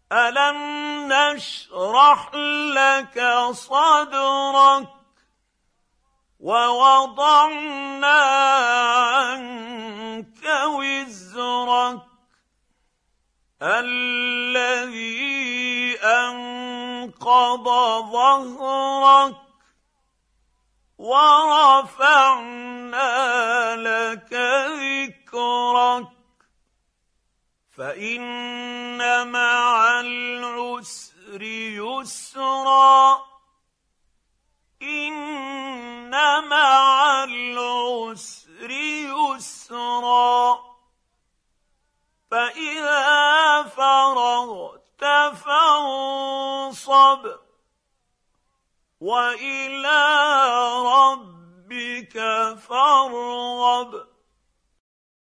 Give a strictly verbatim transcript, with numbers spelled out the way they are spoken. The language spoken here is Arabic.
ألم نشرح لك صدرك ووضعنا عنك وزرك الذي أنقض ظهرك ورفعنا لك ذكرك فإن مع العسر يسرا إن مع العسر يسرا فإذا فرغت فانصب وإلى ربك فارغب.